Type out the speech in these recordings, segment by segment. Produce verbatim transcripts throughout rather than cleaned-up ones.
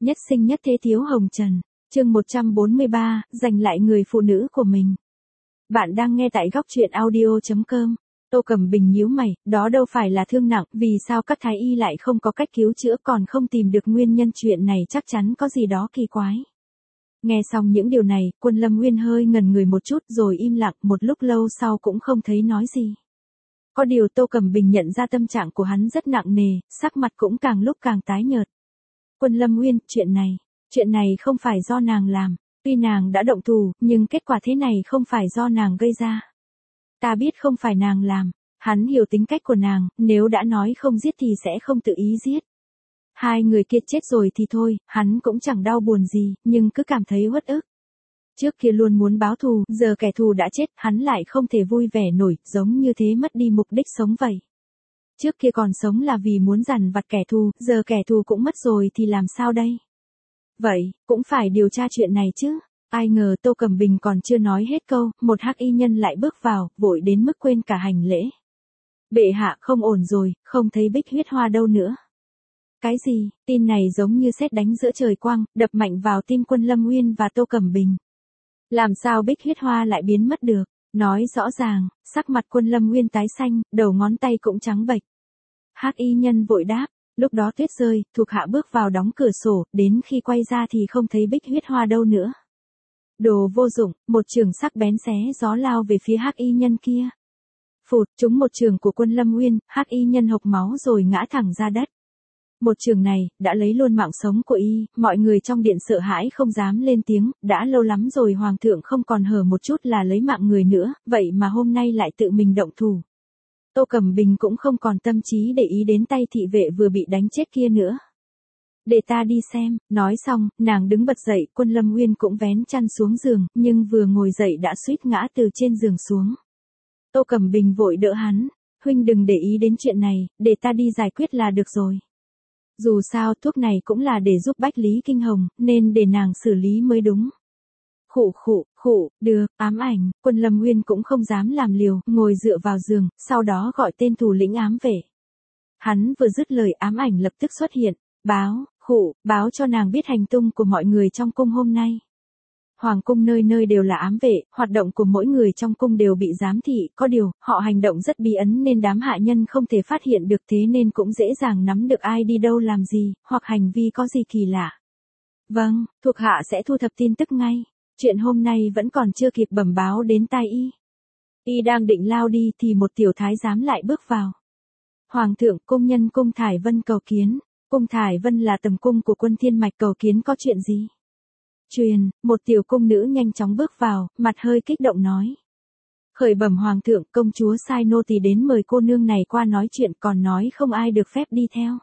Nhất sinh nhất thế thiếu hồng trần. Chương một trăm bốn mươi ba, giành lại người phụ nữ của mình. Bạn đang nghe tại góc truyện audio chấm com. Tô Cẩm Bình nhíu mày, đó đâu phải là thương nặng, vì sao các thái y lại không có cách cứu chữa, còn không tìm được nguyên nhân, chuyện này chắc chắn có gì đó kỳ quái. Nghe xong những điều này, Quân Lâm Nguyên hơi ngần người một chút rồi im lặng, một lúc lâu sau cũng không thấy nói gì. Có điều Tô Cẩm Bình nhận ra tâm trạng của hắn rất nặng nề, sắc mặt cũng càng lúc càng tái nhợt. Quân Lâm Nguyên, chuyện này, chuyện này không phải do nàng làm, tuy nàng đã động thủ, nhưng kết quả thế này không phải do nàng gây ra. Ta biết không phải nàng làm, hắn hiểu tính cách của nàng, nếu đã nói không giết thì sẽ không tự ý giết. Hai người kia chết rồi thì thôi, hắn cũng chẳng đau buồn gì, nhưng cứ cảm thấy uất ức. Trước kia luôn muốn báo thù, giờ kẻ thù đã chết, hắn lại không thể vui vẻ nổi, giống như thế mất đi mục đích sống vậy. Trước kia còn sống là vì muốn dằn vặt kẻ thù, giờ kẻ thù cũng mất rồi thì làm sao đây? Vậy, cũng phải điều tra chuyện này chứ. Ai ngờ Tô Cẩm Bình còn chưa nói hết câu, một hắc y nhân lại bước vào, vội đến mức quên cả hành lễ. Bệ hạ, không ổn rồi, không thấy Bích Huyết Hoa đâu nữa. Cái gì? Tin này giống như sét đánh giữa trời quang, đập mạnh vào tim Quân Lâm Nguyên và Tô Cẩm Bình. Làm sao Bích Huyết Hoa lại biến mất được? Nói rõ ràng. Sắc mặt Quân Lâm Nguyên tái xanh, đầu ngón tay cũng trắng bệch. Hắc y nhân vội đáp. Lúc đó tuyết rơi, thuộc hạ bước vào đóng cửa sổ, đến khi quay ra thì không thấy Bích Huyết Hoa đâu nữa. Đồ vô dụng, một trường sắc bén xé gió lao về phía hắc y nhân kia. Phụt, trúng một trường của Quân Lâm Nguyên, hắc y nhân hộc máu rồi ngã thẳng ra đất. Một trường này, đã lấy luôn mạng sống của y, mọi người trong điện sợ hãi không dám lên tiếng, đã lâu lắm rồi hoàng thượng không còn hở một chút là lấy mạng người nữa, vậy mà hôm nay lại tự mình động thủ. Tô Cẩm Bình cũng không còn tâm trí để ý đến tay thị vệ vừa bị đánh chết kia nữa. Để ta đi xem, nói xong, nàng đứng bật dậy, Quân Lâm Nguyên cũng vén chăn xuống giường, nhưng vừa ngồi dậy đã suýt ngã từ trên giường xuống. Tô Cẩm Bình vội đỡ hắn, huynh đừng để ý đến chuyện này, để ta đi giải quyết là được rồi. Dù sao thuốc này cũng là để giúp Bách Lý Kinh Hồng, nên để nàng xử lý mới đúng. Khụ khụ, khụ, được, ám ảnh, Quân Lâm Nguyên cũng không dám làm liều, ngồi dựa vào giường, sau đó gọi tên thủ lĩnh ám vệ. Hắn vừa dứt lời ám ảnh lập tức xuất hiện, báo, khụ, báo cho nàng biết hành tung của mọi người trong cung hôm nay. Hoàng cung nơi nơi đều là ám vệ, hoạt động của mỗi người trong cung đều bị giám thị, có điều, họ hành động rất bí ẩn nên đám hạ nhân không thể phát hiện được, thế nên cũng dễ dàng nắm được ai đi đâu làm gì, hoặc hành vi có gì kỳ lạ. Vâng, thuộc hạ sẽ thu thập tin tức ngay. Chuyện hôm nay vẫn còn chưa kịp bẩm báo đến tai y. Y đang định lao đi thì một tiểu thái giám lại bước vào. Hoàng thượng, cung nhân cung Thải Vân cầu kiến. Cung Thải Vân là tầm cung của Quân Thiên Mạch, cầu kiến có chuyện gì? Truyền, một tiểu cung nữ nhanh chóng bước vào, mặt hơi kích động nói. Khởi bẩm hoàng thượng, công chúa sai nô tỳ đến mời cô nương này qua nói chuyện, còn nói không ai được phép đi theo.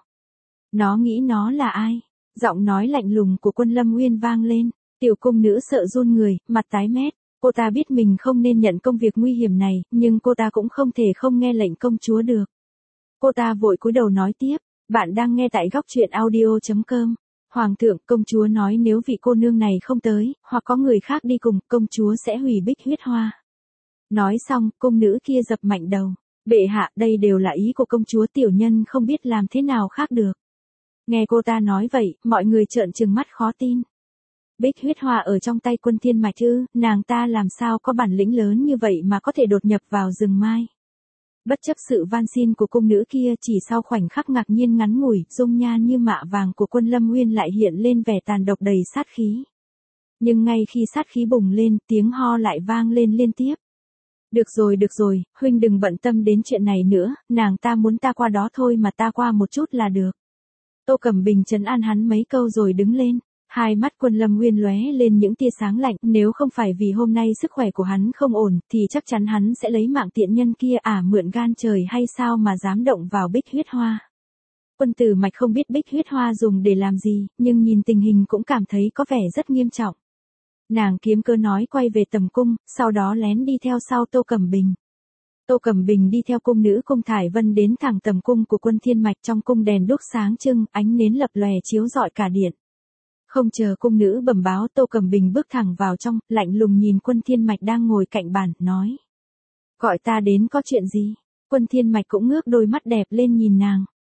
Nó nghĩ nó là ai? Giọng nói lạnh lùng của Quân Lâm Nguyên vang lên. Tiểu cung nữ sợ run người, mặt tái mét. Cô ta biết mình không nên nhận công việc nguy hiểm này, nhưng cô ta cũng không thể không nghe lệnh công chúa được. Cô ta vội cúi đầu nói tiếp. Bạn đang nghe tại góc truyện audio chấm com. Hoàng thượng, công chúa nói nếu vị cô nương này không tới, hoặc có người khác đi cùng, công chúa sẽ hủy Bích Huyết Hoa. Nói xong, cung nữ kia dập mạnh đầu. Bệ hạ, đây đều là ý của công chúa, tiểu nhân không biết làm thế nào khác được. Nghe cô ta nói vậy, mọi người trợn trừng mắt khó tin. Bích Huyết Hoa ở trong tay Quân Thiên Mạch ư, nàng ta làm sao có bản lĩnh lớn như vậy mà có thể đột nhập vào rừng mai. Bất chấp sự van xin của cung nữ kia, chỉ sau khoảnh khắc ngạc nhiên ngắn ngủi, dung nhan như mạ vàng của Quân Lâm Nguyên lại hiện lên vẻ tàn độc đầy sát khí. Nhưng ngay khi sát khí bùng lên, tiếng ho lại vang lên liên tiếp. Được rồi được rồi, huynh đừng bận tâm đến chuyện này nữa, nàng ta muốn ta qua đó thôi mà, ta qua một chút là được. Tô Cẩm Bình trấn an hắn mấy câu rồi đứng lên. Hai mắt Quân Lâm Nguyên lóe lên những tia sáng lạnh, nếu không phải vì hôm nay sức khỏe của hắn không ổn, thì chắc chắn hắn sẽ lấy mạng tiện nhân kia, à mượn gan trời hay sao mà dám động vào Bích Huyết Hoa. Quân Tử Mạch không biết Bích Huyết Hoa dùng để làm gì, nhưng nhìn tình hình cũng cảm thấy có vẻ rất nghiêm trọng. Nàng kiếm cớ nói quay về tầm cung, sau đó lén đi theo sau Tô Cẩm Bình. Tô Cẩm Bình đi theo cung nữ cung Thải Vân đến thẳng tầm cung của Quân Thiên Mạch, trong cung đèn đuốc sáng trưng, ánh nến lập lòe chiếu rọi cả điện. Không chờ cung nữ bẩm báo, Tô Cẩm Bình bước thẳng vào trong, lạnh lùng nhìn Quân Thiên Mạch đang ngồi cạnh bàn, nói. Gọi ta đến có chuyện gì? Quân Thiên Mạch cũng ngước đôi mắt đẹp lên nhìn nàng.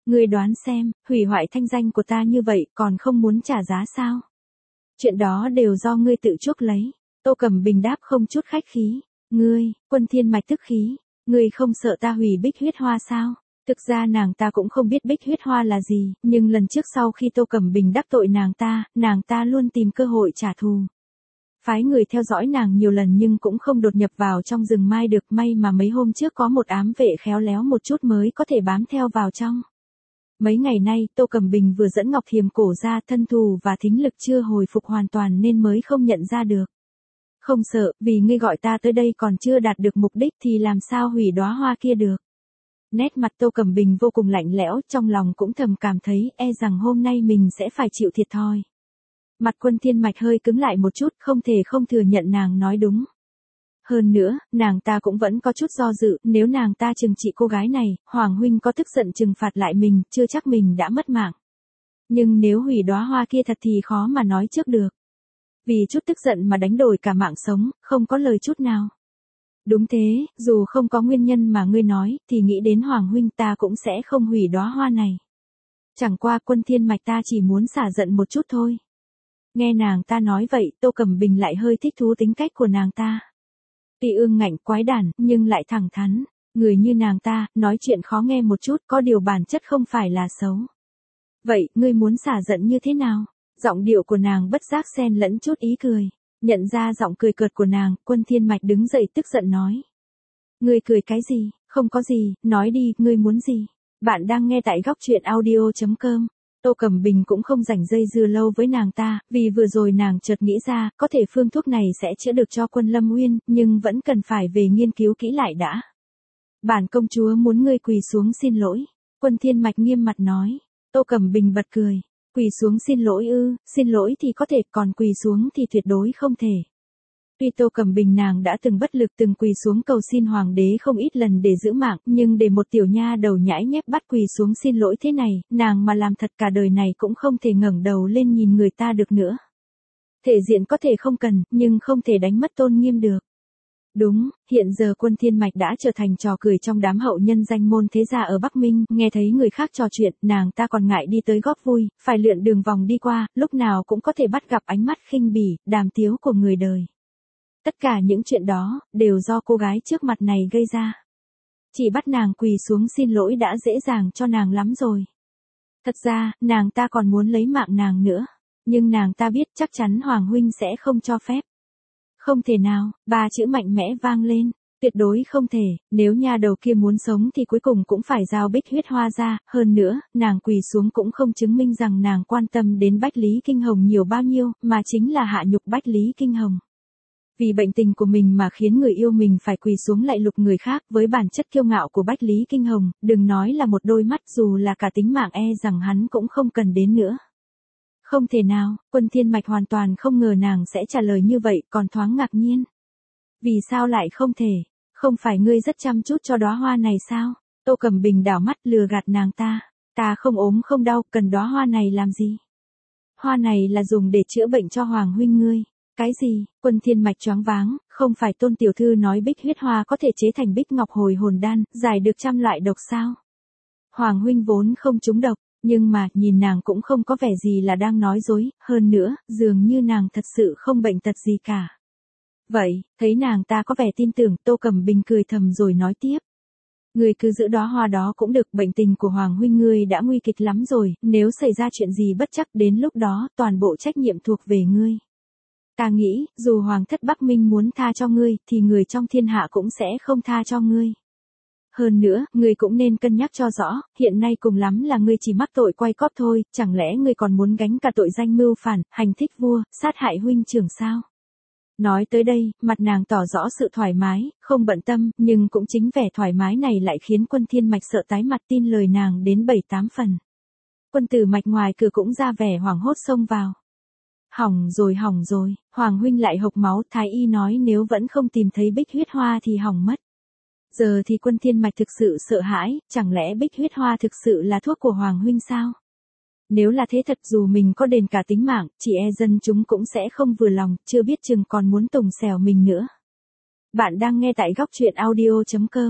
Ngươi đoán xem, hủy hoại thanh danh của ta như vậy còn không muốn trả giá sao? Chuyện đó đều do ngươi tự chuốc lấy. Tô Cẩm Bình đáp không chút khách khí. Ngươi, Quân Thiên Mạch tức khí. Ngươi không sợ ta hủy Bích Huyết Hoa sao? Thực ra nàng ta cũng không biết Bích Huyết Hoa là gì, nhưng lần trước sau khi Tô Cẩm Bình đắc tội nàng ta, nàng ta luôn tìm cơ hội trả thù. Phái người theo dõi nàng nhiều lần nhưng cũng không đột nhập vào trong rừng mai được, may mà mấy hôm trước có một ám vệ khéo léo một chút mới có thể bám theo vào trong. Mấy ngày nay Tô Cẩm Bình vừa dẫn Ngọc Thiềm Cổ ra, thân thù và thính lực chưa hồi phục hoàn toàn nên mới không nhận ra được. Không sợ, vì ngươi gọi ta tới đây còn chưa đạt được mục đích thì làm sao hủy đóa hoa kia được. Nét mặt Tô Cẩm Bình vô cùng lạnh lẽo, trong lòng cũng thầm cảm thấy e rằng hôm nay mình sẽ phải chịu thiệt thòi. Mặt Quân Thiên Mạch hơi cứng lại một chút, không thể không thừa nhận nàng nói đúng. Hơn nữa, nàng ta cũng vẫn có chút do dự, nếu nàng ta trừng trị cô gái này, Hoàng huynh có tức giận trừng phạt lại mình, chưa chắc mình đã mất mạng. Nhưng nếu hủy đóa hoa kia thật thì khó mà nói trước được. Vì chút tức giận mà đánh đổi cả mạng sống, không có lời chút nào. Đúng thế, dù không có nguyên nhân mà ngươi nói, thì nghĩ đến Hoàng huynh ta cũng sẽ không hủy đóa hoa này. Chẳng qua Quân Thiên Mạch ta chỉ muốn xả giận một chút thôi. Nghe nàng ta nói vậy, Tô Cẩm Bình lại hơi thích thú tính cách của nàng ta. Tuy ương ngạnh quái đản, nhưng lại thẳng thắn. Người như nàng ta, nói chuyện khó nghe một chút, có điều bản chất không phải là xấu. Vậy, ngươi muốn xả giận như thế nào? Giọng điệu của nàng bất giác xen lẫn chút ý cười. Nhận ra giọng cười cợt của nàng, Quân Thiên Mạch đứng dậy tức giận nói. Ngươi cười cái gì? Không có gì, nói đi, ngươi muốn gì? Bạn đang nghe tại góc truyện audio chấm com. Tô Cẩm Bình cũng không rảnh dây dưa lâu với nàng ta, vì vừa rồi nàng chợt nghĩ ra, có thể phương thuốc này sẽ chữa được cho Quân Lâm Uyên, nhưng vẫn cần phải về nghiên cứu kỹ lại đã. Bản công chúa muốn ngươi quỳ xuống xin lỗi. Quân Thiên Mạch nghiêm mặt nói. Tô Cẩm Bình bật cười. Quỳ xuống xin lỗi ư, xin lỗi thì có thể, còn quỳ xuống thì tuyệt đối không thể. Tuy Tô Cẩm Bình nàng đã từng bất lực từng quỳ xuống cầu xin hoàng đế không ít lần để giữ mạng, nhưng để một tiểu nha đầu nhãi nhép bắt quỳ xuống xin lỗi thế này, nàng mà làm thật cả đời này cũng không thể ngẩng đầu lên nhìn người ta được nữa. Thể diện có thể không cần, nhưng không thể đánh mất tôn nghiêm được. Đúng, hiện giờ Quân Thiên Mạch đã trở thành trò cười trong đám hậu nhân danh môn thế gia ở Bắc Minh, nghe thấy người khác trò chuyện, nàng ta còn ngại đi tới góp vui, phải lượn đường vòng đi qua, lúc nào cũng có thể bắt gặp ánh mắt khinh bỉ, đàm tiếu của người đời. Tất cả những chuyện đó, đều do cô gái trước mặt này gây ra. Chỉ bắt nàng quỳ xuống xin lỗi đã dễ dàng cho nàng lắm rồi. Thật ra, nàng ta còn muốn lấy mạng nàng nữa. Nhưng nàng ta biết chắc chắn Hoàng huynh sẽ không cho phép. Không thể nào, ba chữ mạnh mẽ vang lên. Tuyệt đối không thể, nếu nha đầu kia muốn sống thì cuối cùng cũng phải giao Bích Huyết Hoa ra, hơn nữa, nàng quỳ xuống cũng không chứng minh rằng nàng quan tâm đến Bách Lý Kinh Hồng nhiều bao nhiêu, mà chính là hạ nhục Bách Lý Kinh Hồng. Vì bệnh tình của mình mà khiến người yêu mình phải quỳ xuống lạy lục người khác, với bản chất kiêu ngạo của Bách Lý Kinh Hồng, đừng nói là một đôi mắt, dù là cả tính mạng e rằng hắn cũng không cần đến nữa. Không thể nào, Quân Thiên Mạch hoàn toàn không ngờ nàng sẽ trả lời như vậy, còn thoáng ngạc nhiên. Vì sao lại không thể? Không phải ngươi rất chăm chút cho đóa hoa này sao? Tô Cẩm Bình đảo mắt lừa gạt nàng ta. Ta không ốm không đau, cần đóa hoa này làm gì? Hoa này là dùng để chữa bệnh cho Hoàng huynh ngươi. Cái gì? Quân Thiên Mạch choáng váng, không phải Tôn tiểu thư nói Bích Huyết Hoa có thể chế thành Bích Ngọc Hồi Hồn Đan, giải được trăm loại độc sao? Hoàng huynh vốn không trúng độc, nhưng mà, nhìn nàng cũng không có vẻ gì là đang nói dối, hơn nữa, dường như nàng thật sự không bệnh tật gì cả. Vậy, thấy nàng ta có vẻ tin tưởng, Tô Cẩm Bình cười thầm rồi nói tiếp. Ngươi cứ giữ đóa hoa đó cũng được, bệnh tình của Hoàng huynh ngươi đã nguy kịch lắm rồi, nếu xảy ra chuyện gì bất chắc đến lúc đó, toàn bộ trách nhiệm thuộc về ngươi. Ta nghĩ, dù Hoàng thất Bắc Minh muốn tha cho ngươi, thì người trong thiên hạ cũng sẽ không tha cho ngươi. Hơn nữa, ngươi cũng nên cân nhắc cho rõ, hiện nay cùng lắm là ngươi chỉ mắc tội quay cóp thôi, chẳng lẽ ngươi còn muốn gánh cả tội danh mưu phản, hành thích vua, sát hại huynh trưởng sao? Nói tới đây, mặt nàng tỏ rõ sự thoải mái, không bận tâm, nhưng cũng chính vẻ thoải mái này lại khiến Quân Thiên Mạch sợ tái mặt, tin lời nàng đến bảy tám phần. Quân tử Mạch ngoài cửa cũng ra vẻ hoảng hốt xông vào. Hỏng rồi hỏng rồi, Hoàng huynh lại hộc máu, thái y nói nếu vẫn không tìm thấy Bích Huyết Hoa thì hỏng mất. Giờ thì Quân Thiên Mạch thực sự sợ hãi, chẳng lẽ Bích Huyết Hoa thực sự là thuốc của Hoàng huynh sao? Nếu là thế thật, dù mình có đền cả tính mạng, chỉ e dân chúng cũng sẽ không vừa lòng, chưa biết chừng còn muốn tùng xèo mình nữa. Bạn đang nghe tại góc truyện audio chấm com.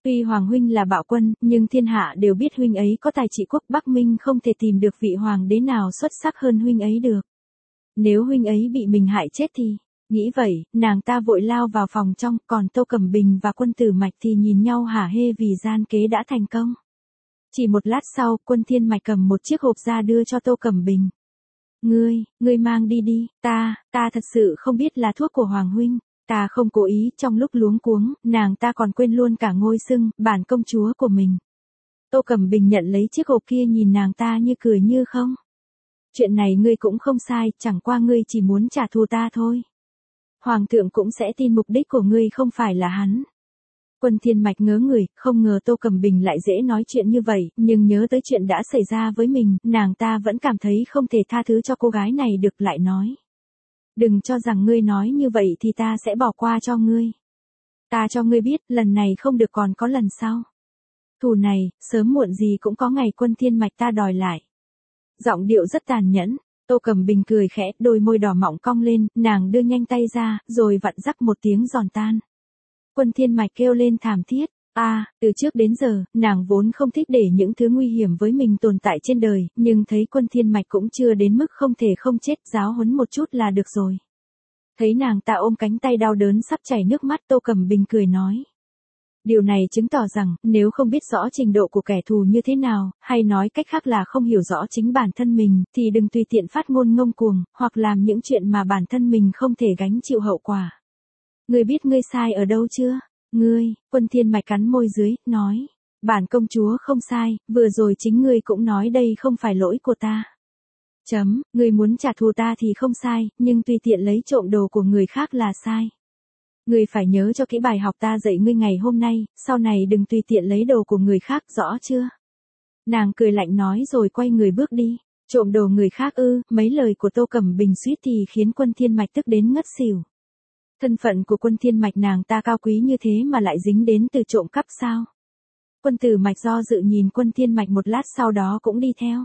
Tuy Hoàng huynh là bạo quân, nhưng thiên hạ đều biết huynh ấy có tài trị quốc, Bắc Minh không thể tìm được vị hoàng đế nào xuất sắc hơn huynh ấy được. Nếu huynh ấy bị mình hại chết thì, nghĩ vậy, nàng ta vội lao vào phòng trong, còn Tô Cẩm Bình và Quân Tử Mạch thì nhìn nhau hả hê vì gian kế đã thành công. Chỉ một lát sau, Quân Thiên Mạch cầm một chiếc hộp ra đưa cho Tô Cẩm Bình. Ngươi, ngươi mang đi đi, ta, ta thật sự không biết là thuốc của Hoàng huynh. Ta không cố ý, trong lúc luống cuống, nàng ta còn quên luôn cả ngôi xưng, bản công chúa của mình. Tô Cẩm Bình nhận lấy chiếc hộp kia nhìn nàng ta như cười như không. Chuyện này ngươi cũng không sai, chẳng qua ngươi chỉ muốn trả thù ta thôi. Hoàng thượng cũng sẽ tin mục đích của ngươi không phải là hắn. Quân Thiên Mạch ngớ người, không ngờ Tô Cẩm Bình lại dễ nói chuyện như vậy, nhưng nhớ tới chuyện đã xảy ra với mình, nàng ta vẫn cảm thấy không thể tha thứ cho cô gái này được, lại nói. Đừng cho rằng ngươi nói như vậy thì ta sẽ bỏ qua cho ngươi. Ta cho ngươi biết, lần này không được còn có lần sau. Thù này, sớm muộn gì cũng có ngày Quân Thiên Mạch ta đòi lại. Giọng điệu rất tàn nhẫn, Tô Cẩm Bình cười khẽ, đôi môi đỏ mọng cong lên, nàng đưa nhanh tay ra, rồi vặn rắc một tiếng giòn tan. Quân Thiên Mạch kêu lên thảm thiết. À, từ trước đến giờ, nàng vốn không thích để những thứ nguy hiểm với mình tồn tại trên đời, nhưng thấy Quân Thiên Mạch cũng chưa đến mức không thể không chết, giáo huấn một chút là được rồi. Thấy nàng ta ôm cánh tay đau đớn sắp chảy nước mắt, Tô Cẩm Bình cười nói. Điều này chứng tỏ rằng, nếu không biết rõ trình độ của kẻ thù như thế nào, hay nói cách khác là không hiểu rõ chính bản thân mình, thì đừng tùy tiện phát ngôn ngông cuồng, hoặc làm những chuyện mà bản thân mình không thể gánh chịu hậu quả. Ngươi biết ngươi sai ở đâu chưa? Ngươi, Quân Thiên Mạch cắn môi dưới, nói. Bản công chúa không sai, vừa rồi chính ngươi cũng nói đây không phải lỗi của ta. Chấm, ngươi muốn trả thù ta thì không sai, nhưng tùy tiện lấy trộm đồ của người khác là sai. Ngươi phải nhớ cho kỹ bài học ta dạy ngươi ngày hôm nay, sau này đừng tùy tiện lấy đồ của người khác, rõ chưa? Nàng cười lạnh nói rồi quay người bước đi. Trộm đồ người khác ư? Mấy lời của Tô Cẩm Bình suýt thì khiến Quân Thiên Mạch tức đến ngất xỉu. Thân phận của Quân Thiên Mạch nàng ta cao quý như thế mà lại dính đến từ trộm cắp sao? Quân Tử Mạch do dự nhìn Quân Thiên Mạch một lát, sau đó cũng đi theo.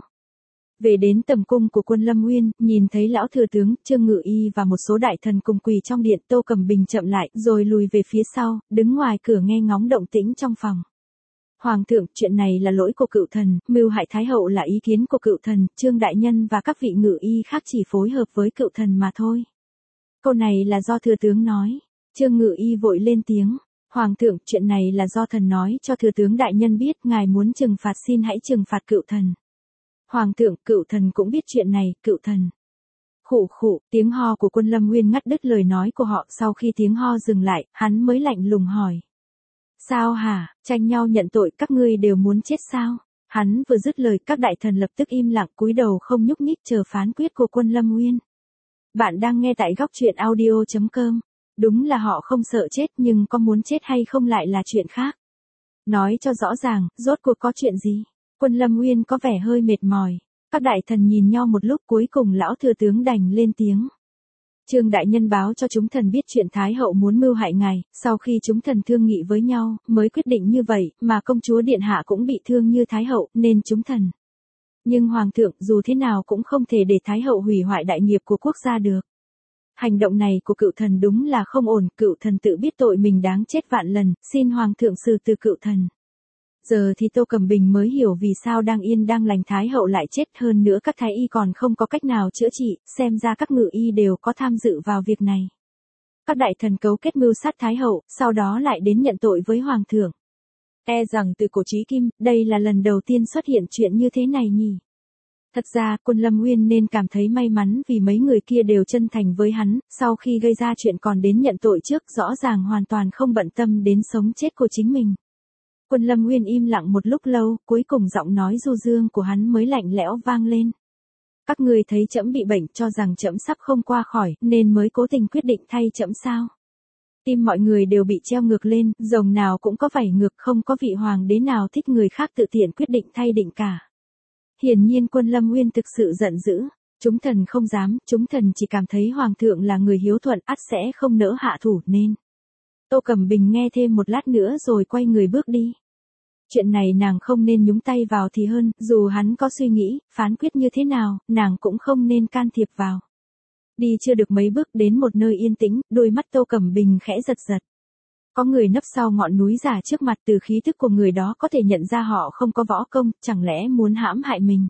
Về đến tầm cung của Quân Lâm Nguyên, nhìn thấy lão thừa tướng, Trương Ngự Y và một số đại thần cùng quỳ trong điện, Tô Cẩm Bình chậm lại, rồi lùi về phía sau, đứng ngoài cửa nghe ngóng động tĩnh trong phòng. Hoàng thượng, chuyện này là lỗi của cựu thần, mưu hại Thái hậu là ý kiến của cựu thần, Trương đại nhân và các vị ngự y khác chỉ phối hợp với cựu thần mà thôi. Câu này là do thừa tướng nói. Trương Ngự Y vội lên tiếng. Hoàng thượng, chuyện này là do thần nói cho thừa tướng đại nhân biết, ngài muốn trừng phạt xin hãy trừng phạt cựu thần. Hoàng thượng, cựu thần cũng biết chuyện này, cựu thần. Khụ khụ, tiếng ho của Quân Lâm Nguyên ngắt đứt lời nói của họ, sau khi tiếng ho dừng lại, hắn mới lạnh lùng hỏi. Sao hả, tranh nhau nhận tội, các ngươi đều muốn chết sao? Hắn vừa dứt lời, các đại thần lập tức im lặng cúi đầu không nhúc nhích chờ phán quyết của Quân Lâm Nguyên. Bạn đang nghe tại góc truyện audio chấm com. Đúng là họ không sợ chết, nhưng có muốn chết hay không lại là chuyện khác. Nói cho rõ ràng, rốt cuộc có chuyện gì? Quân Lâm Nguyên có vẻ hơi mệt mỏi. Các đại thần nhìn nhau một lúc, cuối cùng lão thừa tướng đành lên tiếng. Trương đại nhân báo cho chúng thần biết chuyện Thái hậu muốn mưu hại ngài, sau khi chúng thần thương nghị với nhau, mới quyết định như vậy, mà công chúa điện hạ cũng bị thương như Thái hậu, nên chúng thần. Nhưng Hoàng thượng, dù thế nào cũng không thể để Thái hậu hủy hoại đại nghiệp của quốc gia được. Hành động này của cựu thần đúng là không ổn, cựu thần tự biết tội mình đáng chết vạn lần, xin Hoàng thượng xử từ cựu thần. Giờ thì Tô Cẩm Bình mới hiểu vì sao đang yên đang lành Thái hậu lại chết, hơn nữa các thái y còn không có cách nào chữa trị, xem ra các ngự y đều có tham dự vào việc này. Các đại thần cấu kết mưu sát Thái hậu, sau đó lại đến nhận tội với Hoàng thượng. E rằng từ cổ chí kim, đây là lần đầu tiên xuất hiện chuyện như thế này nhỉ. Thật ra, Quân Lâm Nguyên nên cảm thấy may mắn vì mấy người kia đều chân thành với hắn, sau khi gây ra chuyện còn đến nhận tội trước, rõ ràng hoàn toàn không bận tâm đến sống chết của chính mình. Quân Lâm Nguyên im lặng một lúc lâu, cuối cùng giọng nói du dương của hắn mới lạnh lẽo vang lên. Các ngươi thấy trẫm bị bệnh, cho rằng trẫm sắp không qua khỏi, nên mới cố tình quyết định thay trẫm sao? Tim mọi người đều bị treo ngược lên, rồng nào cũng có vảy ngược, không có vị hoàng đế nào thích người khác tự tiện quyết định thay định cả. Hiển nhiên Quân Lâm Nguyên thực sự giận dữ. Chúng thần không dám, chúng thần chỉ cảm thấy Hoàng thượng là người hiếu thuận, ắt sẽ không nỡ hạ thủ nên. Tô Cẩm Bình nghe thêm một lát nữa rồi quay người bước đi. Chuyện này nàng không nên nhúng tay vào thì hơn, dù hắn có suy nghĩ, phán quyết như thế nào, nàng cũng không nên can thiệp vào. Đi chưa được mấy bước đến một nơi yên tĩnh, đôi mắt Tô Cẩm Bình khẽ giật giật. Có người nấp sau ngọn núi giả trước mặt, từ khí thức của người đó có thể nhận ra họ không có võ công, chẳng lẽ muốn hãm hại mình.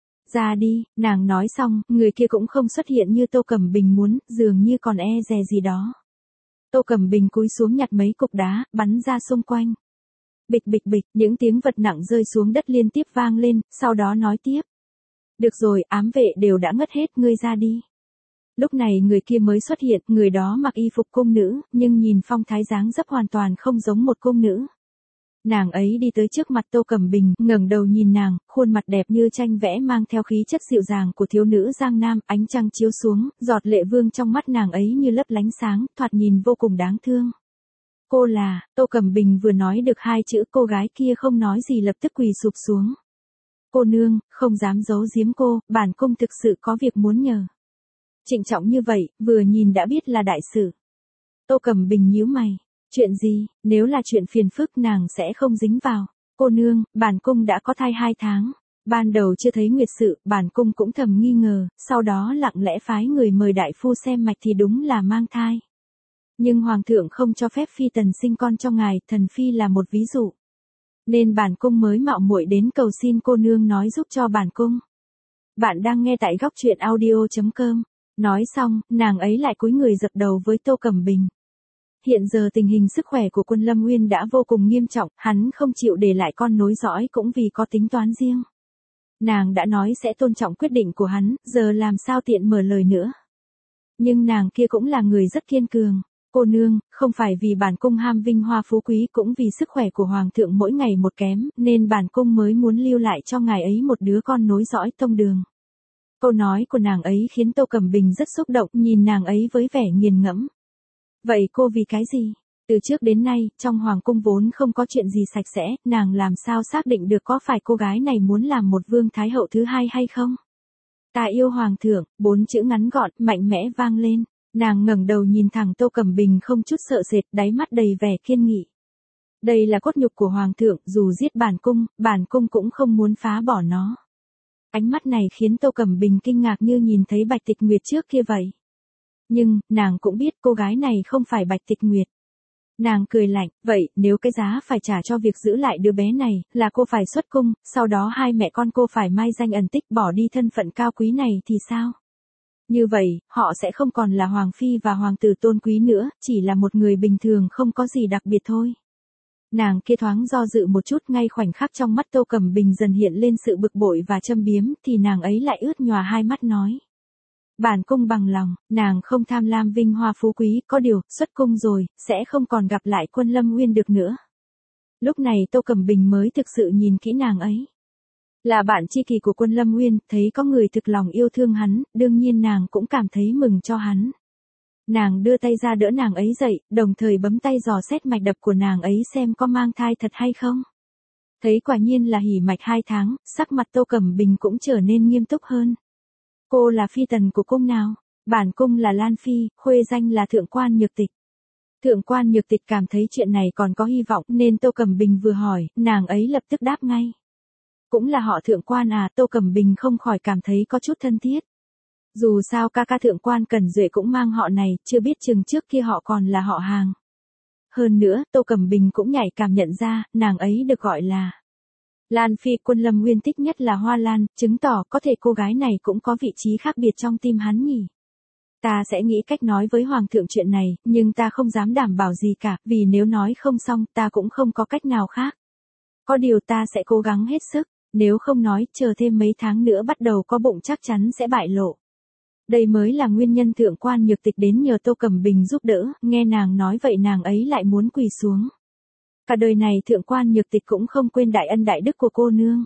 Ra đi, nàng nói xong, người kia cũng không xuất hiện như Tô Cẩm Bình muốn, dường như còn e dè gì đó. Tô Cẩm Bình cúi xuống nhặt mấy cục đá, bắn ra xung quanh. Bịch bịch bịch, những tiếng vật nặng rơi xuống đất liên tiếp vang lên, sau đó nói tiếp. Được rồi, ám vệ đều đã ngất hết, ngươi ra đi. Lúc này người kia mới xuất hiện, người đó mặc y phục cung nữ, nhưng nhìn phong thái dáng dấp hoàn toàn không giống một cung nữ. Nàng ấy đi tới trước mặt Tô Cẩm Bình, ngẩng đầu nhìn nàng, khuôn mặt đẹp như tranh vẽ mang theo khí chất dịu dàng của thiếu nữ Giang Nam, ánh trăng chiếu xuống, giọt lệ vương trong mắt nàng ấy như lấp lánh sáng, thoạt nhìn vô cùng đáng thương. Cô là, Tô Cẩm Bình vừa nói được hai chữ, cô gái kia không nói gì lập tức quỳ sụp xuống. Cô nương, không dám giấu giếm cô, bản cung thực sự có việc muốn nhờ. Trịnh trọng như vậy, vừa nhìn đã biết là đại sự. Tô Cẩm Bình nhíu mày. Chuyện gì, nếu là chuyện phiền phức nàng sẽ không dính vào. Cô nương, bản cung đã có thai hai tháng. Ban đầu chưa thấy nguyệt sự, bản cung cũng thầm nghi ngờ, sau đó lặng lẽ phái người mời đại phu xem mạch thì đúng là mang thai. Nhưng hoàng thượng không cho phép phi tần sinh con cho ngài, thần phi là một ví dụ. Nên bản cung mới mạo muội đến cầu xin cô nương nói giúp cho bản cung. Bạn đang nghe tại góc truyện audio chấm com. Nói xong, nàng ấy lại cúi người dập đầu với Tô Cẩm Bình. Hiện giờ tình hình sức khỏe của Quân Lâm Nguyên đã vô cùng nghiêm trọng, hắn không chịu để lại con nối dõi cũng vì có tính toán riêng. Nàng đã nói sẽ tôn trọng quyết định của hắn, giờ làm sao tiện mở lời nữa. Nhưng nàng kia cũng là người rất kiên cường. Cô nương, không phải vì bản cung ham vinh hoa phú quý, cũng vì sức khỏe của hoàng thượng mỗi ngày một kém, nên bản cung mới muốn lưu lại cho ngài ấy một đứa con nối dõi tông đường. Câu nói của nàng ấy khiến Tô Cẩm Bình rất xúc động, nhìn nàng ấy với vẻ nghiền ngẫm. Vậy cô vì cái gì? Từ trước đến nay, trong hoàng cung vốn không có chuyện gì sạch sẽ, nàng làm sao xác định được có phải cô gái này muốn làm một vương thái hậu thứ hai hay không? Ta yêu hoàng thượng, bốn chữ ngắn gọn, mạnh mẽ vang lên. Nàng ngẩng đầu nhìn thẳng Tô Cẩm Bình không chút sợ sệt, đáy mắt đầy vẻ kiên nghị. Đây là cốt nhục của hoàng thượng, dù giết bản cung, bản cung cũng không muốn phá bỏ nó. Ánh mắt này khiến Tô Cẩm Bình kinh ngạc như nhìn thấy Bạch Tịch Nguyệt trước kia vậy. Nhưng, nàng cũng biết cô gái này không phải Bạch Tịch Nguyệt. Nàng cười lạnh, vậy, nếu cái giá phải trả cho việc giữ lại đứa bé này, là cô phải xuất cung, sau đó hai mẹ con cô phải mai danh ẩn tích bỏ đi thân phận cao quý này thì sao? Như vậy, họ sẽ không còn là hoàng phi và hoàng tử tôn quý nữa, chỉ là một người bình thường không có gì đặc biệt thôi. Nàng kia thoáng do dự một chút, ngay khoảnh khắc trong mắt Tô Cẩm Bình dần hiện lên sự bực bội và châm biếm, thì nàng ấy lại ướt nhòa hai mắt nói. Bản cung bằng lòng, nàng không tham lam vinh hoa phú quý, có điều, xuất cung rồi, sẽ không còn gặp lại Quân Lâm Nguyên được nữa. Lúc này Tô Cẩm Bình mới thực sự nhìn kỹ nàng ấy. Là bạn tri kỷ của Quân Lâm Nguyên, thấy có người thực lòng yêu thương hắn, đương nhiên nàng cũng cảm thấy mừng cho hắn. Nàng đưa tay ra đỡ nàng ấy dậy, đồng thời bấm tay dò xét mạch đập của nàng ấy xem có mang thai thật hay không. Thấy quả nhiên là hỉ mạch hai tháng, sắc mặt Tô Cẩm Bình cũng trở nên nghiêm túc hơn. Cô là phi tần của cung nào? Bản cung là Lan Phi, khuê danh là Thượng quan Nhược Tịch. Thượng quan Nhược Tịch cảm thấy chuyện này còn có hy vọng nên Tô Cẩm Bình vừa hỏi, nàng ấy lập tức đáp ngay. Cũng là họ Thượng quan à? Tô Cẩm Bình không khỏi cảm thấy có chút thân thiết. Dù sao ca ca Thượng quan Cẩn Duệ cũng mang họ này, chưa biết chừng trước kia họ còn là họ hàng. Hơn nữa, Tô Cẩm Bình cũng nhạy cảm nhận ra, nàng ấy được gọi là Lan Phi. Quân Lâm Nguyên thích nhất là hoa lan, chứng tỏ có thể cô gái này cũng có vị trí khác biệt trong tim hắn nhỉ. Ta sẽ nghĩ cách nói với hoàng thượng chuyện này, nhưng ta không dám đảm bảo gì cả, vì nếu nói không xong, ta cũng không có cách nào khác. Có điều ta sẽ cố gắng hết sức, nếu không nói, chờ thêm mấy tháng nữa bắt đầu có bụng chắc chắn sẽ bại lộ. Đây mới là nguyên nhân Thượng quan Nhược Tịch đến nhờ Tô Cẩm Bình giúp đỡ, nghe nàng nói vậy nàng ấy lại muốn quỳ xuống. Cả đời này Thượng quan Nhược Tịch cũng không quên đại ân đại đức của cô nương.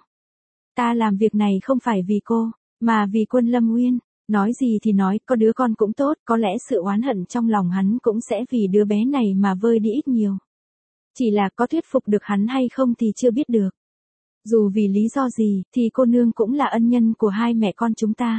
Ta làm việc này không phải vì cô, mà vì Quân Lâm Nguyên. Nói gì thì nói, có đứa con cũng tốt, có lẽ sự oán hận trong lòng hắn cũng sẽ vì đứa bé này mà vơi đi ít nhiều. Chỉ là có thuyết phục được hắn hay không thì chưa biết được. Dù vì lý do gì, thì cô nương cũng là ân nhân của hai mẹ con chúng ta.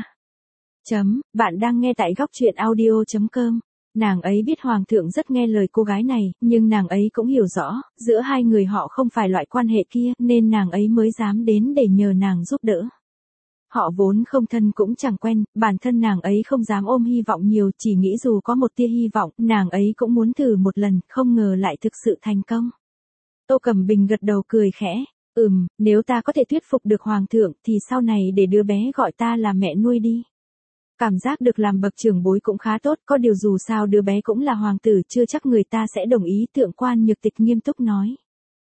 Chấm, bạn đang nghe tại góc truyện audio chấm com. Nàng ấy biết hoàng thượng rất nghe lời cô gái này, nhưng nàng ấy cũng hiểu rõ, giữa hai người họ không phải loại quan hệ kia, nên nàng ấy mới dám đến để nhờ nàng giúp đỡ. Họ vốn không thân cũng chẳng quen, bản thân nàng ấy không dám ôm hy vọng nhiều, chỉ nghĩ dù có một tia hy vọng, nàng ấy cũng muốn thử một lần, không ngờ lại thực sự thành công. Tô Cẩm Bình gật đầu cười khẽ, ừm, nếu ta có thể thuyết phục được hoàng thượng thì sau này để đứa bé gọi ta là mẹ nuôi đi. Cảm giác được làm bậc trưởng bối cũng khá tốt, có điều dù sao đứa bé cũng là hoàng tử, chưa chắc người ta sẽ đồng ý. Thượng quan Nhược Tịch nghiêm túc nói.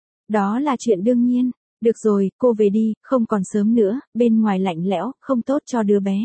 Đó là chuyện đương nhiên. Được rồi, cô về đi, không còn sớm nữa, bên ngoài lạnh lẽo, không tốt cho đứa bé.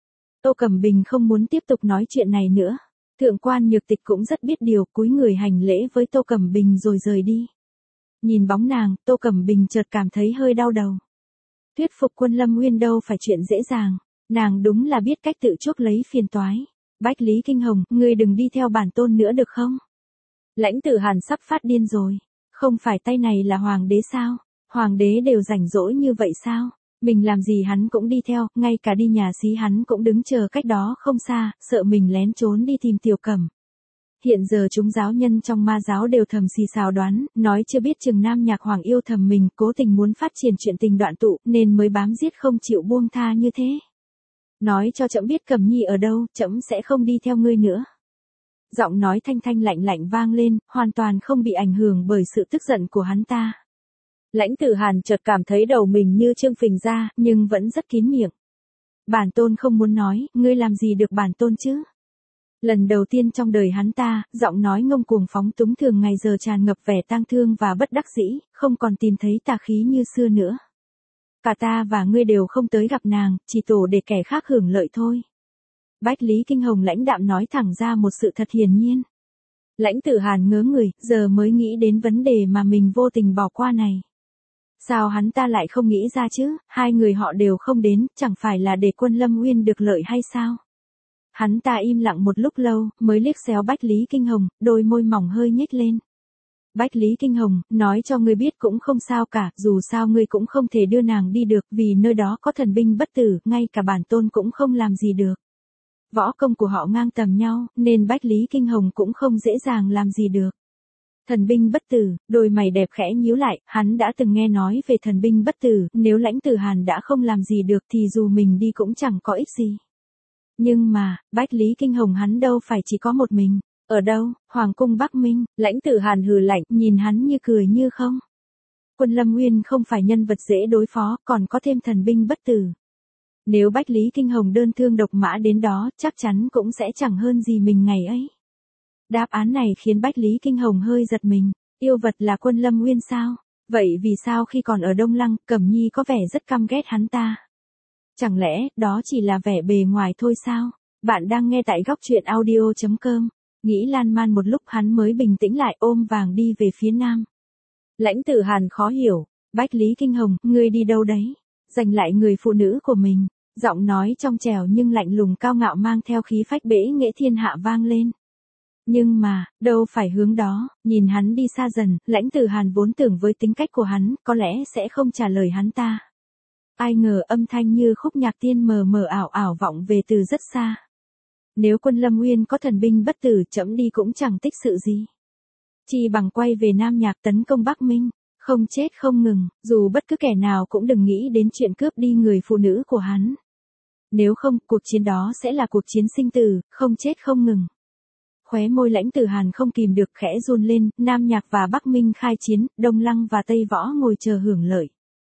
Tô Cẩm Bình không muốn tiếp tục nói chuyện này nữa. Thượng quan Nhược Tịch cũng rất biết điều, cúi người hành lễ với Tô Cẩm Bình rồi rời đi. Nhìn bóng nàng, Tô Cẩm Bình chợt cảm thấy hơi đau đầu. Thuyết phục Quân Lâm Nguyên đâu phải chuyện dễ dàng, nàng đúng là biết cách tự chuốc lấy phiền toái. Bách Lý Kinh Hồng, ngươi đừng đi theo bản tôn nữa được không? Lãnh Tử Hàn sắp phát điên rồi, không phải tay này là hoàng đế sao? Hoàng đế đều rảnh rỗi như vậy sao? Mình làm gì hắn cũng đi theo, ngay cả đi nhà xí hắn cũng đứng chờ cách đó không xa, sợ mình lén trốn đi tìm Tiểu Cẩm. Hiện giờ chúng giáo nhân trong ma giáo đều thầm xì xào đoán, nói chưa biết chừng Nam Nhạc Hoàng yêu thầm mình, cố tình muốn phát triển chuyện tình đoạn tụ, nên mới bám giết không chịu buông tha như thế. Nói cho trẫm biết Cẩm Nhi ở đâu, trẫm sẽ không đi theo ngươi nữa. Giọng nói thanh thanh lạnh lạnh vang lên, hoàn toàn không bị ảnh hưởng bởi sự tức giận của hắn ta. Lãnh Tử Hàn chợt cảm thấy đầu mình như trương phình ra, nhưng vẫn rất kín miệng. Bản tôn không muốn nói, ngươi làm gì được bản tôn chứ? Lần đầu tiên trong đời hắn ta, giọng nói ngông cuồng phóng túng thường ngày giờ tràn ngập vẻ tang thương và bất đắc dĩ, không còn tìm thấy tà khí như xưa nữa. Cả ta và ngươi đều không tới gặp nàng, chỉ tổ để kẻ khác hưởng lợi thôi. Bách Lý Kinh Hồng lãnh đạm nói thẳng ra một sự thật hiển nhiên. Lãnh Tử Hàn ngớ người, giờ mới nghĩ đến vấn đề mà mình vô tình bỏ qua này. Sao hắn ta lại không nghĩ ra chứ, hai người họ đều không đến, chẳng phải là để Quân Lâm Nguyên được lợi hay sao? Hắn ta im lặng một lúc lâu, mới liếc xéo Bách Lý Kinh Hồng, đôi môi mỏng hơi nhếch lên. Bách Lý Kinh Hồng, nói cho ngươi biết cũng không sao cả, dù sao ngươi cũng không thể đưa nàng đi được, vì nơi đó có thần binh bất tử, ngay cả bản tôn cũng không làm gì được. Võ công của họ ngang tầm nhau, nên Bách Lý Kinh Hồng cũng không dễ dàng làm gì được. Thần binh bất tử, đôi mày đẹp khẽ nhíu lại, hắn đã từng nghe nói về thần binh bất tử, nếu Lãnh Tử Hàn đã không làm gì được thì dù mình đi cũng chẳng có ích gì. Nhưng mà, Bách Lý Kinh Hồng hắn đâu phải chỉ có một mình, ở đâu, Hoàng cung Bắc Minh, Lãnh Tử Hàn hừ lạnh, nhìn hắn như cười như không. Quân Lâm Nguyên không phải nhân vật dễ đối phó, còn có thêm thần binh bất tử. Nếu Bách Lý Kinh Hồng đơn thương độc mã đến đó, chắc chắn cũng sẽ chẳng hơn gì mình ngày ấy. Đáp án này khiến Bách Lý Kinh Hồng hơi giật mình, yêu vật là Quân Lâm Nguyên sao? Vậy vì sao khi còn ở Đông Lăng, Cẩm Nhi có vẻ rất căm ghét hắn ta? Chẳng lẽ, đó chỉ là vẻ bề ngoài thôi sao? Bạn đang nghe tại góc truyện audio chấm com. Nghĩ lan man một lúc hắn mới bình tĩnh lại ôm vàng đi về phía nam. Lãnh Tử Hàn khó hiểu, Bách Lý Kinh Hồng, ngươi đi đâu đấy? Giành lại người phụ nữ của mình. Giọng nói trong trẻo nhưng lạnh lùng cao ngạo mang theo khí phách bể nghệ thiên hạ vang lên. Nhưng mà, đâu phải hướng đó, nhìn hắn đi xa dần, Lãnh Tử Hàn vốn tưởng với tính cách của hắn, có lẽ sẽ không trả lời hắn ta. Ai ngờ âm thanh như khúc nhạc tiên mờ mờ ảo ảo vọng về từ rất xa. Nếu Quân Lâm Nguyên có thần binh bất tử trẫm đi cũng chẳng tích sự gì. Chỉ bằng quay về Nam Nhạc tấn công Bắc Minh, không chết không ngừng, dù bất cứ kẻ nào cũng đừng nghĩ đến chuyện cướp đi người phụ nữ của hắn. Nếu không, cuộc chiến đó sẽ là cuộc chiến sinh tử, không chết không ngừng. Khóe môi Lãnh Tử Hàn không kìm được khẽ run lên, Nam Nhạc và Bắc Minh khai chiến, Đông Lăng và Tây Võ ngồi chờ hưởng lợi.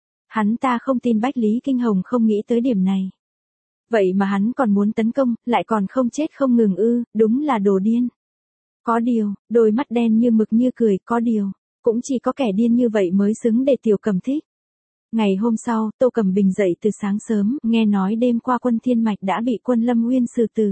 Hắn ta không tin Bách Lý Kinh Hồng không nghĩ tới điểm này. Vậy mà hắn còn muốn tấn công, lại còn không chết không ngừng ư, đúng là đồ điên. Có điều, đôi mắt đen như mực như cười, có điều, cũng chỉ có kẻ điên như vậy mới xứng để Tiểu Cẩm thích. Ngày hôm sau, Tô Cẩm Bình dậy từ sáng sớm, nghe nói đêm qua Quân Thiên Mạch đã bị Quân Lâm Nguyên xử tử.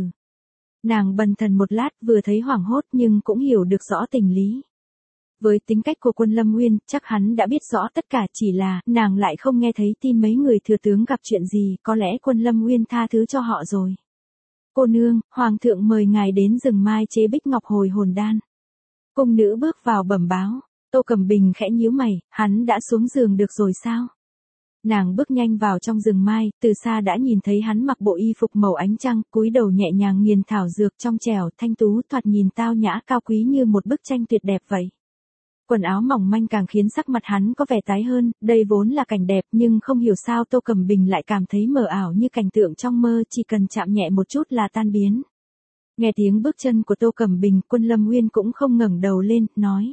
Nàng bần thần một lát, vừa thấy hoảng hốt nhưng cũng hiểu được rõ tình lý. Với tính cách của Quân Lâm Nguyên, chắc hắn đã biết rõ tất cả, chỉ là, nàng lại không nghe thấy tin mấy người thừa tướng gặp chuyện gì, có lẽ Quân Lâm Nguyên tha thứ cho họ rồi. Cô nương, Hoàng thượng mời ngài đến rừng mai chế bích ngọc hồi hồn đan. Cung nữ bước vào bẩm báo, Tô Cẩm Bình khẽ nhíu mày, hắn đã xuống giường được rồi sao? Nàng bước nhanh vào trong rừng mai, từ xa đã nhìn thấy hắn mặc bộ y phục màu ánh trăng, cúi đầu nhẹ nhàng nghiền thảo dược trong trẻo, thanh tú thoạt nhìn tao nhã cao quý như một bức tranh tuyệt đẹp vậy. Quần áo mỏng manh càng khiến sắc mặt hắn có vẻ tái hơn, đây vốn là cảnh đẹp nhưng không hiểu sao Tô Cẩm Bình lại cảm thấy mờ ảo như cảnh tượng trong mơ, chỉ cần chạm nhẹ một chút là tan biến. Nghe tiếng bước chân của Tô Cẩm Bình, Quân Lâm Nguyên cũng không ngẩng đầu lên, nói.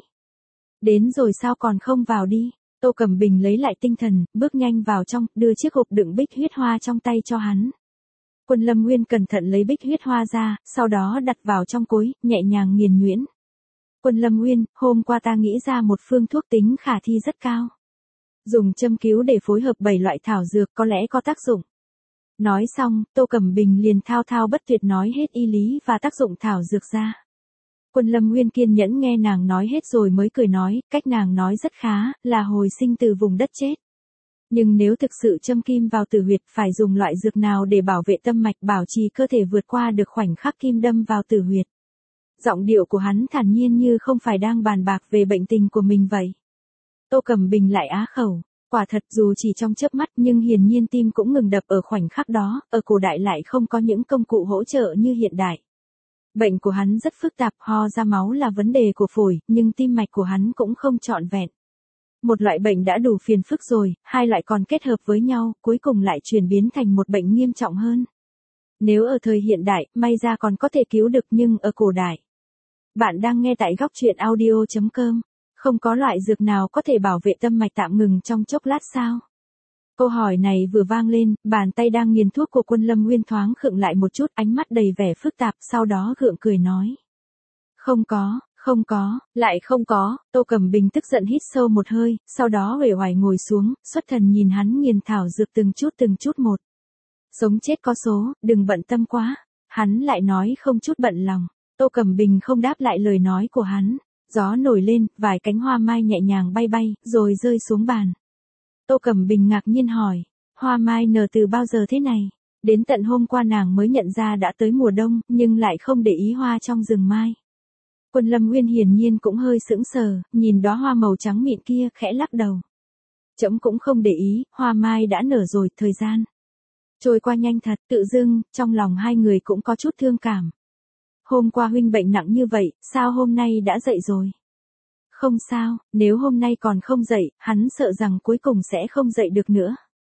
Đến rồi sao còn không vào đi? Tô Cẩm Bình lấy lại tinh thần, bước nhanh vào trong, đưa chiếc hộp đựng bích huyết hoa trong tay cho hắn. Quân Lâm Nguyên cẩn thận lấy bích huyết hoa ra, sau đó đặt vào trong cối, nhẹ nhàng nghiền nhuyễn. Quân Lâm Nguyên, hôm qua ta nghĩ ra một phương thuốc tính khả thi rất cao. Dùng châm cứu để phối hợp bảy loại thảo dược có lẽ có tác dụng. Nói xong, Tô Cẩm Bình liền thao thao bất tuyệt nói hết y lý và tác dụng thảo dược ra. Quân Lâm Nguyên kiên nhẫn nghe nàng nói hết rồi mới cười nói, cách nàng nói rất khá, là hồi sinh từ vùng đất chết. Nhưng nếu thực sự châm kim vào tử huyệt, phải dùng loại dược nào để bảo vệ tâm mạch, bảo trì cơ thể vượt qua được khoảnh khắc kim đâm vào tử huyệt. Giọng điệu của hắn thản nhiên như không phải đang bàn bạc về bệnh tình của mình vậy. Tô Cẩm Bình lại á khẩu, quả thật dù chỉ trong chớp mắt nhưng hiển nhiên tim cũng ngừng đập ở khoảnh khắc đó, ở cổ đại lại không có những công cụ hỗ trợ như hiện đại. Bệnh của hắn rất phức tạp, ho ra máu là vấn đề của phổi, nhưng tim mạch của hắn cũng không trọn vẹn. Một loại bệnh đã đủ phiền phức rồi, hai loại còn kết hợp với nhau, cuối cùng lại chuyển biến thành một bệnh nghiêm trọng hơn. Nếu ở thời hiện đại, may ra còn có thể cứu được nhưng ở cổ đại. Bạn đang nghe tại góc truyện audio chấm com. Không có loại dược nào có thể bảo vệ tâm mạch tạm ngừng trong chốc lát sao? Câu hỏi này vừa vang lên, bàn tay đang nghiền thuốc của Quân Lâm Nguyên thoáng khựng lại một chút, ánh mắt đầy vẻ phức tạp, sau đó gượng cười nói. Không có, không có, lại không có. Tô Cẩm Bình tức giận hít sâu một hơi, sau đó uể oải ngồi xuống, xuất thần nhìn hắn nghiền thảo dược từng chút từng chút một. Sống chết có số, đừng bận tâm quá. Hắn lại nói không chút bận lòng. Tô Cẩm Bình không đáp lại lời nói của hắn. Gió nổi lên, vài cánh hoa mai nhẹ nhàng bay bay, rồi rơi xuống bàn. Tô Cẩm Bình ngạc nhiên hỏi, hoa mai nở từ bao giờ thế này? Đến tận hôm qua nàng mới nhận ra đã tới mùa đông, nhưng lại không để ý hoa trong rừng mai. Quân Lâm Nguyên hiển nhiên cũng hơi sững sờ, nhìn đóa hoa màu trắng mịn kia, khẽ lắc đầu. Trẫm cũng không để ý, hoa mai đã nở rồi, thời gian trôi qua nhanh thật, tự dưng, trong lòng hai người cũng có chút thương cảm. Hôm qua huynh bệnh nặng như vậy, sao hôm nay đã dậy rồi? Không sao, nếu hôm nay còn không dậy, hắn sợ rằng cuối cùng sẽ không dậy được nữa.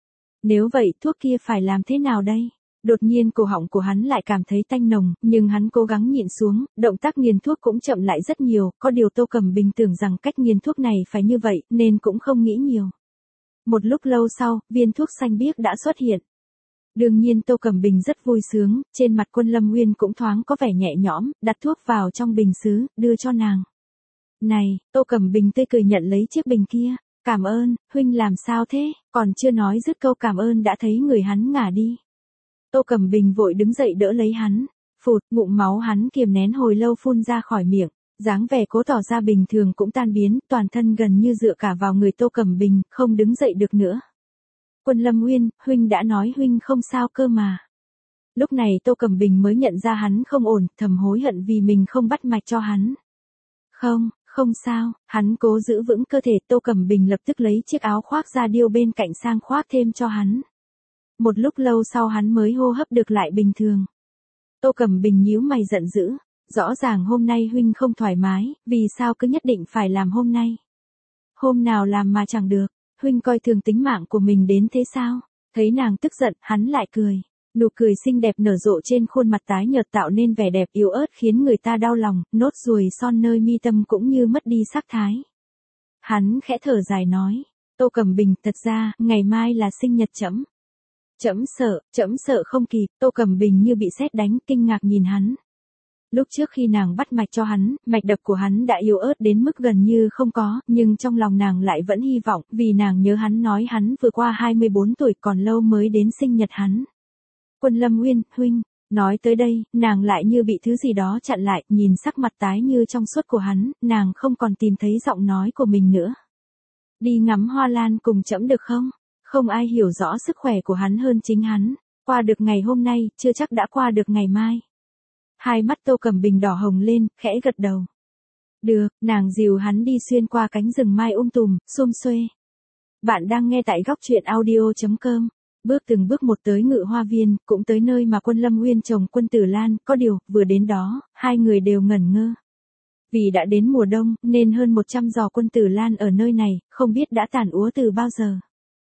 Nếu vậy, thuốc kia phải làm thế nào đây? Đột nhiên cổ họng của hắn lại cảm thấy tanh nồng, nhưng hắn cố gắng nhịn xuống, động tác nghiền thuốc cũng chậm lại rất nhiều, có điều Tô Cẩm Bình tưởng rằng cách nghiền thuốc này phải như vậy, nên cũng không nghĩ nhiều. Một lúc lâu sau, viên thuốc xanh biếc đã xuất hiện. Đương nhiên Tô Cẩm Bình rất vui sướng, trên mặt Quân Lâm Nguyên cũng thoáng có vẻ nhẹ nhõm, đặt thuốc vào trong bình sứ, đưa cho nàng. Này, Tô Cẩm Bình tươi cười nhận lấy chiếc bình kia, cảm ơn, huynh làm sao thế, còn chưa nói dứt câu cảm ơn đã thấy người hắn ngả đi. Tô Cẩm Bình vội đứng dậy đỡ lấy hắn, phụt, ngụm máu hắn kiềm nén hồi lâu phun ra khỏi miệng, dáng vẻ cố tỏ ra bình thường cũng tan biến, toàn thân gần như dựa cả vào người Tô Cẩm Bình, không đứng dậy được nữa. Quân Lâm Nguyên, huynh đã nói huynh không sao cơ mà. Lúc này Tô Cẩm Bình mới nhận ra hắn không ổn, thầm hối hận vì mình không bắt mạch cho hắn. Không, không sao, hắn cố giữ vững cơ thể, Tô Cẩm Bình lập tức lấy chiếc áo khoác da điêu bên cạnh sang khoác thêm cho hắn. Một lúc lâu sau hắn mới hô hấp được lại bình thường. Tô Cẩm Bình nhíu mày giận dữ, rõ ràng hôm nay huynh không thoải mái, vì sao cứ nhất định phải làm hôm nay? Hôm nào làm mà chẳng được, huynh coi thường tính mạng của mình đến thế sao? Thấy nàng tức giận, hắn lại cười. Nụ cười xinh đẹp nở rộ trên khuôn mặt tái nhợt tạo nên vẻ đẹp yếu ớt khiến người ta đau lòng, nốt ruồi son nơi mi tâm cũng như mất đi sắc thái. Hắn khẽ thở dài nói, Tô Cẩm Bình, thật ra, ngày mai là sinh nhật trẫm. Trẫm sợ, trẫm sợ không kịp, Tô Cẩm Bình như bị sét đánh, kinh ngạc nhìn hắn. Lúc trước khi nàng bắt mạch cho hắn, mạch đập của hắn đã yếu ớt đến mức gần như không có, nhưng trong lòng nàng lại vẫn hy vọng, vì nàng nhớ hắn nói hắn vừa qua hai mươi bốn tuổi còn lâu mới đến sinh nhật hắn. Quân Lâm Nguyên, huynh, nói tới đây, nàng lại như bị thứ gì đó chặn lại, nhìn sắc mặt tái như trong suốt của hắn, nàng không còn tìm thấy giọng nói của mình nữa. Đi ngắm hoa lan cùng trẫm được không? Không ai hiểu rõ sức khỏe của hắn hơn chính hắn, qua được ngày hôm nay, chưa chắc đã qua được ngày mai. Hai mắt Tô Cẩm Bình đỏ hồng lên, khẽ gật đầu. Được, nàng dìu hắn đi xuyên qua cánh rừng mai um tùm, xum xuê. Bạn đang nghe tại góc truyện audio chấm com. Bước từng bước một tới Ngự Hoa Viên, cũng tới nơi mà Quân Lâm Nguyên trồng Quân Tử Lan, có điều, vừa đến đó, hai người đều ngẩn ngơ. Vì đã đến mùa đông, nên hơn một trăm giò quân tử lan ở nơi này, không biết đã tàn úa từ bao giờ.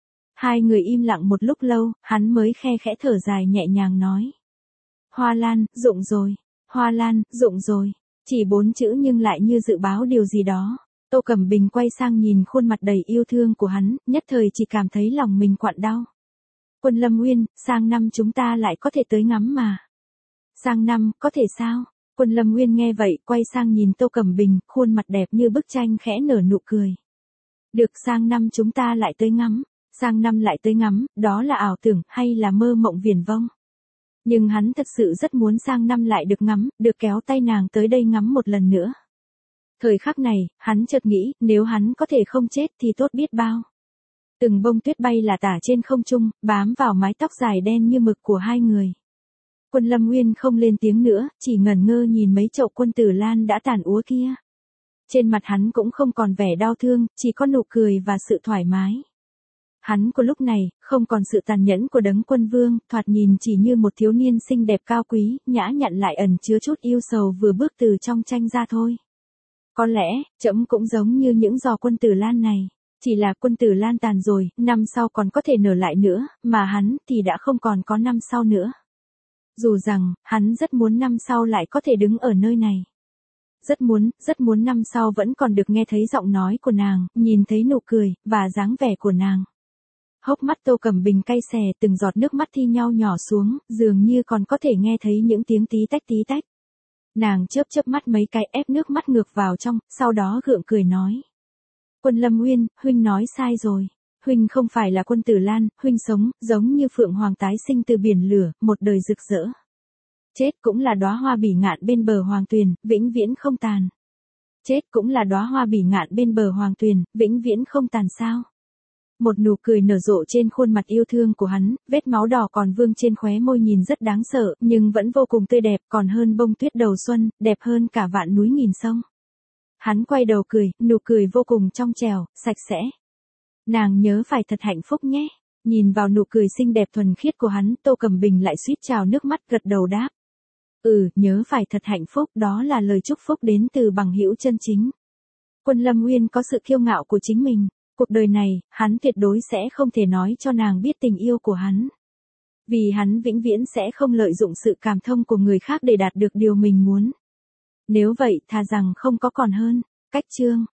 Hai người im lặng một lúc lâu, hắn mới khe khẽ thở dài nhẹ nhàng nói. Hoa lan, rụng rồi. Hoa lan, rụng rồi. Chỉ bốn chữ nhưng lại như dự báo điều gì đó. Tô Cẩm Bình quay sang nhìn khuôn mặt đầy yêu thương của hắn, nhất thời chỉ cảm thấy lòng mình quặn đau. Quân Lâm Nguyên, sang năm chúng ta lại có thể tới ngắm mà. Sang năm, có thể sao? Quân Lâm Nguyên nghe vậy, quay sang nhìn Tô Cẩm Bình, khuôn mặt đẹp như bức tranh khẽ nở nụ cười. Được, sang năm chúng ta lại tới ngắm. Sang năm lại tới ngắm, đó là ảo tưởng hay là mơ mộng viển vông? Nhưng hắn thật sự rất muốn sang năm lại được ngắm, được kéo tay nàng tới đây ngắm một lần nữa. Thời khắc này, hắn chợt nghĩ, nếu hắn có thể không chết thì tốt biết bao. Từng bông tuyết bay là tả trên không trung, bám vào mái tóc dài đen như mực của hai người. Quân Lâm Nguyên không lên tiếng nữa, chỉ ngẩn ngơ nhìn mấy chậu quân tử lan đã tàn úa kia. Trên mặt hắn cũng không còn vẻ đau thương, chỉ có nụ cười và sự thoải mái. Hắn của lúc này, không còn sự tàn nhẫn của đấng quân vương, thoạt nhìn chỉ như một thiếu niên xinh đẹp cao quý, nhã nhặn lại ẩn chứa chút yêu sầu vừa bước từ trong tranh ra thôi. Có lẽ, trẫm cũng giống như những giò quân tử lan này. Chỉ là quân tử lan tàn rồi, năm sau còn có thể nở lại nữa, mà hắn thì đã không còn có năm sau nữa. Dù rằng, hắn rất muốn năm sau lại có thể đứng ở nơi này. Rất muốn, rất muốn năm sau vẫn còn được nghe thấy giọng nói của nàng, nhìn thấy nụ cười, và dáng vẻ của nàng. Hốc mắt Tô Cẩm Bình cay xè, từng giọt nước mắt thi nhau nhỏ xuống, dường như còn có thể nghe thấy những tiếng tí tách tí tách. Nàng chớp chớp mắt mấy cái ép nước mắt ngược vào trong, sau đó gượng cười nói. Quân Lâm Nguyên, huynh nói sai rồi. Huynh không phải là quân tử lan, huynh sống, giống như phượng hoàng tái sinh từ biển lửa, một đời rực rỡ. Chết cũng là đóa hoa bỉ ngạn bên bờ hoàng tuyền, vĩnh viễn không tàn. Chết cũng là đóa hoa bỉ ngạn bên bờ hoàng tuyền, vĩnh viễn không tàn sao. Một nụ cười nở rộ trên khuôn mặt yêu thương của hắn, vết máu đỏ còn vương trên khóe môi nhìn rất đáng sợ, nhưng vẫn vô cùng tươi đẹp, còn hơn bông tuyết đầu xuân, đẹp hơn cả vạn núi nghìn sông. Hắn quay đầu cười, nụ cười vô cùng trong trẻo, sạch sẽ. Nàng nhớ phải thật hạnh phúc nhé. Nhìn vào nụ cười xinh đẹp thuần khiết của hắn, Tô Cẩm Bình lại suýt trào nước mắt gật đầu đáp. Ừ, nhớ phải thật hạnh phúc, đó là lời chúc phúc đến từ bằng hữu chân chính. Quân Lâm Nguyên có sự kiêu ngạo của chính mình. Cuộc đời này, hắn tuyệt đối sẽ không thể nói cho nàng biết tình yêu của hắn. Vì hắn vĩnh viễn sẽ không lợi dụng sự cảm thông của người khác để đạt được điều mình muốn. Nếu vậy, thà rằng không có còn hơn. Cách chương